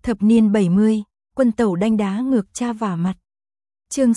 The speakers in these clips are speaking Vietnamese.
Thập niên 70, quân tẩu đanh đá ngược cha vả mặt. Chương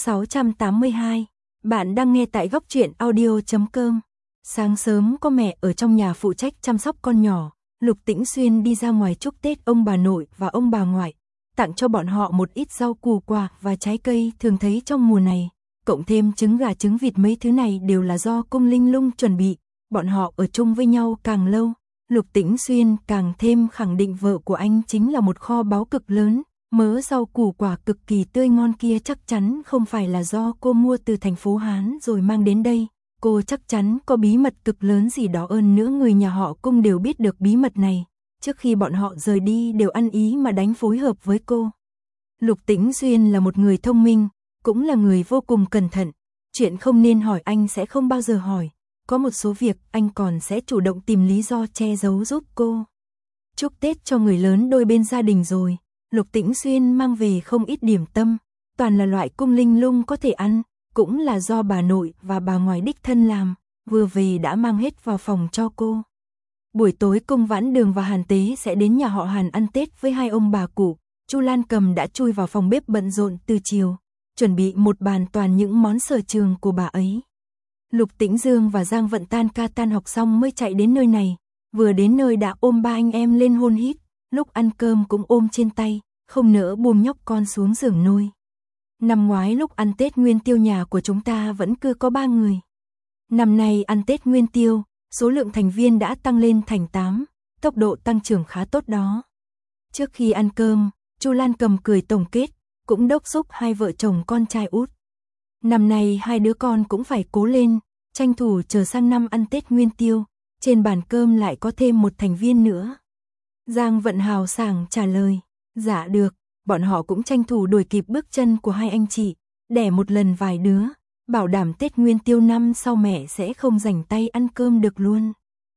682, bạn đang nghe tại góc truyện audio.com. Sáng sớm có mẹ ở trong nhà phụ trách chăm sóc con nhỏ, Lục Tĩnh Xuyên đi ra ngoài chúc Tết ông bà nội và ông bà ngoại, tặng cho bọn họ một ít rau củ quả và trái cây thường thấy trong mùa này, cộng thêm trứng gà trứng vịt, mấy thứ này đều là do Cung Linh Lung chuẩn bị. Bọn họ ở chung với nhau càng lâu, Lục Tĩnh Xuyên càng thêm khẳng định vợ của anh chính là một kho báu cực lớn. Mớ rau củ quả cực kỳ tươi ngon kia chắc chắn không phải là do cô mua từ thành phố Hán rồi mang đến đây. Cô chắc chắn có bí mật cực lớn gì đó, hơn nữa người nhà họ Cung đều biết được bí mật này. Trước khi bọn họ rời đi đều ăn ý mà đánh phối hợp với cô. Lục Tĩnh Xuyên là một người thông minh, cũng là người vô cùng cẩn thận. Chuyện không nên hỏi anh sẽ không bao giờ hỏi. Có một số việc anh còn sẽ chủ động tìm lý do che giấu giúp cô. Chúc Tết cho người lớn đôi bên gia đình rồi, Lục Tĩnh Xuyên mang về không ít điểm tâm, toàn là loại Cung Linh Lung có thể ăn, cũng là do bà nội và bà ngoại đích thân làm, vừa về đã mang hết vào phòng cho cô. Buổi tối Cung Vãn Đường và Hàn Tế sẽ đến nhà họ Hàn ăn Tết với hai ông bà cụ. Chu Lan Cầm đã chui vào phòng bếp bận rộn từ chiều, chuẩn bị một bàn toàn những món sở trường của bà ấy. Lục Tĩnh Dương và Giang Vận tan ca tan học xong mới chạy đến nơi này, vừa đến nơi đã ôm ba anh em lên hôn hít, lúc ăn cơm cũng ôm trên tay, không nỡ buông nhóc con xuống giường nôi. Năm ngoái lúc ăn Tết Nguyên Tiêu nhà của chúng ta vẫn cứ có 3 người. Năm nay ăn Tết Nguyên Tiêu, số lượng thành viên đã tăng lên thành 8, tốc độ tăng trưởng khá tốt đó. Trước khi ăn cơm, Chu Lan Cầm cười tổng kết, cũng đốc thúc hai vợ chồng con trai út. Năm nay hai đứa con cũng phải cố lên, tranh thủ chờ sang năm ăn Tết Nguyên Tiêu, trên bàn cơm lại có thêm một thành viên nữa. Giang Vận hào sảng trả lời, dạ được, bọn họ cũng tranh thủ đuổi kịp bước chân của hai anh chị, đẻ một lần vài đứa, bảo đảm Tết Nguyên Tiêu năm sau mẹ sẽ không rảnh tay ăn cơm được luôn.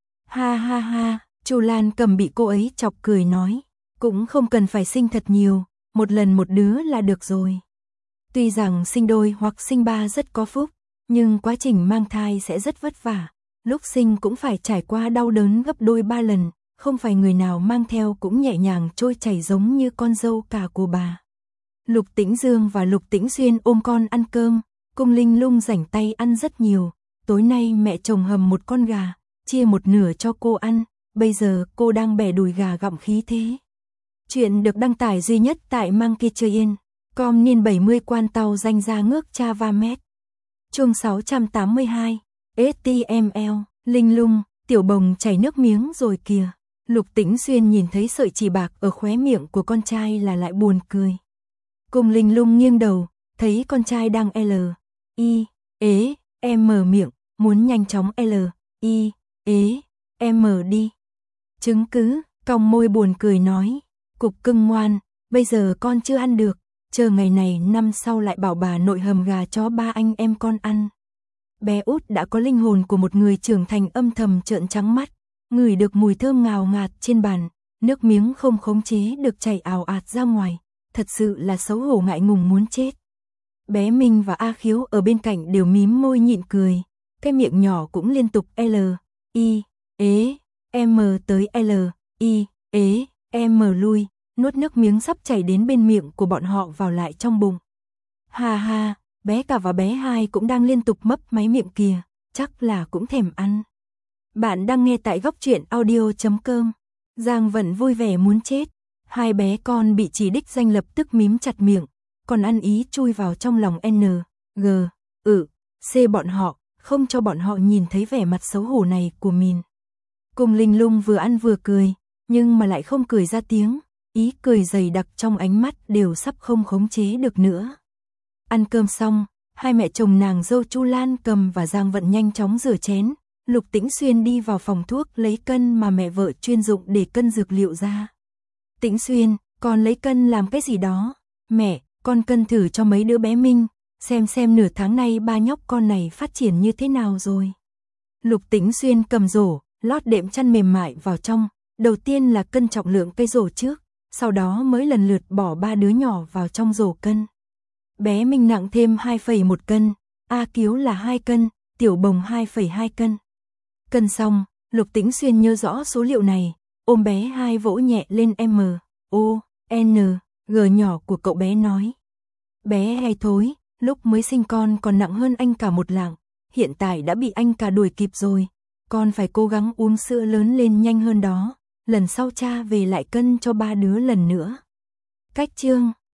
Ha ha ha, Chu Lan Cầm bị cô ấy chọc cười nói, cũng không cần phải sinh thật nhiều, một lần một đứa là được rồi. Tuy rằng sinh đôi hoặc sinh ba rất có phúc, nhưng quá trình mang thai sẽ rất vất vả, lúc sinh cũng phải trải qua đau đớn gấp đôi 3 lần, không phải người nào mang theo cũng nhẹ nhàng trôi chảy giống như con dâu cả của bà. Lục Tĩnh Dương và Lục Tĩnh Xuyên ôm con ăn cơm, Cung Linh Lung rảnh tay ăn rất nhiều, tối nay mẹ chồng hầm một con gà, chia một nửa cho cô ăn, bây giờ cô đang bẻ đùi gà gặm khí thế. Chuyện được đăng tải duy nhất tại Monkeytrain.com niên 70 quan tàu danh ra ngước cha va mét. Chương 682, STML, Linh Lung, Tiểu Bồng chảy nước miếng rồi kìa. Lục Tĩnh Xuyên nhìn thấy sợi chỉ bạc ở khóe miệng của con trai là lại buồn cười. Cung Linh Lung nghiêng đầu, thấy con trai đang mở miệng, muốn nhanh chóng đi. Chứng cứ, cong môi buồn cười nói, cục cưng ngoan, bây giờ con chưa ăn được, chờ ngày này năm sau lại bảo bà nội hầm gà cho ba anh em con ăn. Bé út đã có linh hồn của một người trưởng thành, âm thầm trợn trắng mắt, ngửi được mùi thơm ngào ngạt trên bàn, nước miếng không khống chế được chảy ào ạt ra ngoài, thật sự là xấu hổ ngại ngùng muốn chết. Bé Minh và A Khiếu ở bên cạnh đều mím môi nhịn cười, cái miệng nhỏ cũng liên tục tới lui, nuốt nước miếng sắp chảy đến bên miệng của bọn họ vào lại trong bụng. Ha ha, bé cả và bé hai cũng đang liên tục mấp máy miệng kìa, chắc là cũng thèm ăn. Bạn đang nghe tại góc truyện audio.com. Giang Vận vui vẻ muốn chết, hai bé con bị chỉ đích danh lập tức mím chặt miệng, còn ăn ý chui vào trong lòng C bọn họ, không cho bọn họ nhìn thấy vẻ mặt xấu hổ này của mình. Cung Linh Lung vừa ăn vừa cười, nhưng mà lại không cười ra tiếng, ý cười dày đặc trong ánh mắt đều sắp không khống chế được nữa. Ăn cơm xong, hai mẹ chồng nàng dâu Chu Lan Cầm và Giang Vận nhanh chóng rửa chén, Lục Tĩnh Xuyên đi vào phòng thuốc lấy cân mà mẹ vợ chuyên dụng để cân dược liệu ra. Tĩnh Xuyên, con lấy cân làm cái gì đó? Mẹ, con cân thử cho mấy đứa bé Minh, xem nửa tháng nay ba nhóc con này phát triển như thế nào rồi. Lục Tĩnh Xuyên cầm rổ, lót đệm chăn mềm mại vào trong, đầu tiên là cân trọng lượng cây rổ trước, sau đó mới lần lượt bỏ ba đứa nhỏ vào trong rổ cân. Bé Minh nặng thêm 2,1 cân, A Kiếu là 2 cân, Tiểu Bồng 2,2 cân. Cân xong, Lục Tĩnh Xuyên nhớ rõ số liệu này, ôm bé hai vỗ nhẹ lên G nhỏ của cậu bé nói. Bé hay thối, lúc mới sinh con còn nặng hơn anh cả một lạng, hiện tại đã bị anh cả đuổi kịp rồi. Con phải cố gắng uống sữa lớn lên nhanh hơn đó, lần sau cha về lại cân cho 3 đứa lần nữa. Cách chương